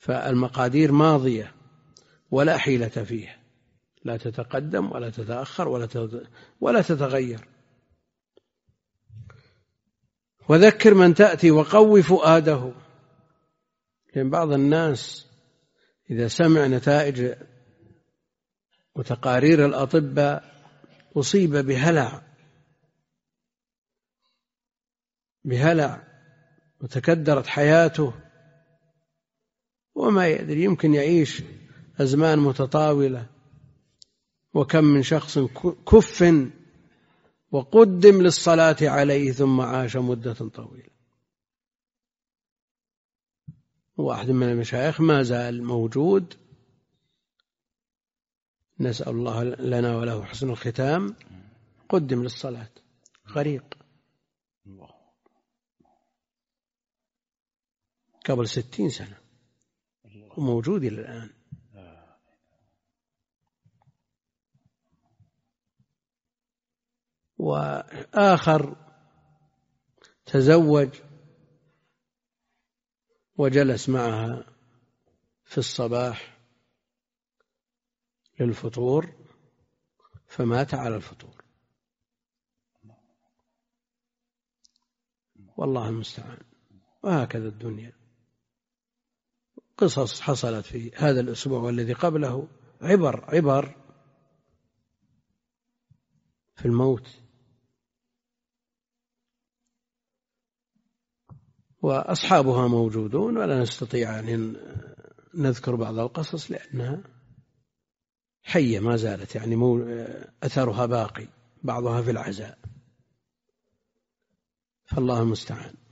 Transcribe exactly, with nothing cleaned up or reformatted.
فالمقادير ماضية ولا حيلة فيها، لا تتقدم ولا تتأخر ولا تتغير. وذكر من تأتي وقوي فؤاده، لأن بعض الناس إذا سمع نتائج وتقارير الأطباء أصيب بهلع بهلع وتكدرت حياته وما يدري، يمكن يعيش أزمان متطاولة. وكم من شخص كف وقدم للصلاة عليه ثم عاش مدة طويلة. واحد من المشايخ ما زال موجود، نسأل الله لنا وله حسن الختام، قدم للصلاة غريق قبل ستين سنة وموجود إلى الآن. وآخر تزوج وجلس معها في الصباح للفطور فمات على الفطور، والله المستعان. وهكذا الدنيا، قصص حصلت في هذا الأسبوع والذي قبله، عبر عبر في الموت. وأصحابها موجودون ولا نستطيع أن نذكر بعض القصص لأنها حية ما زالت، يعني أثرها باقي، بعضها في العزاء، فالله المستعان.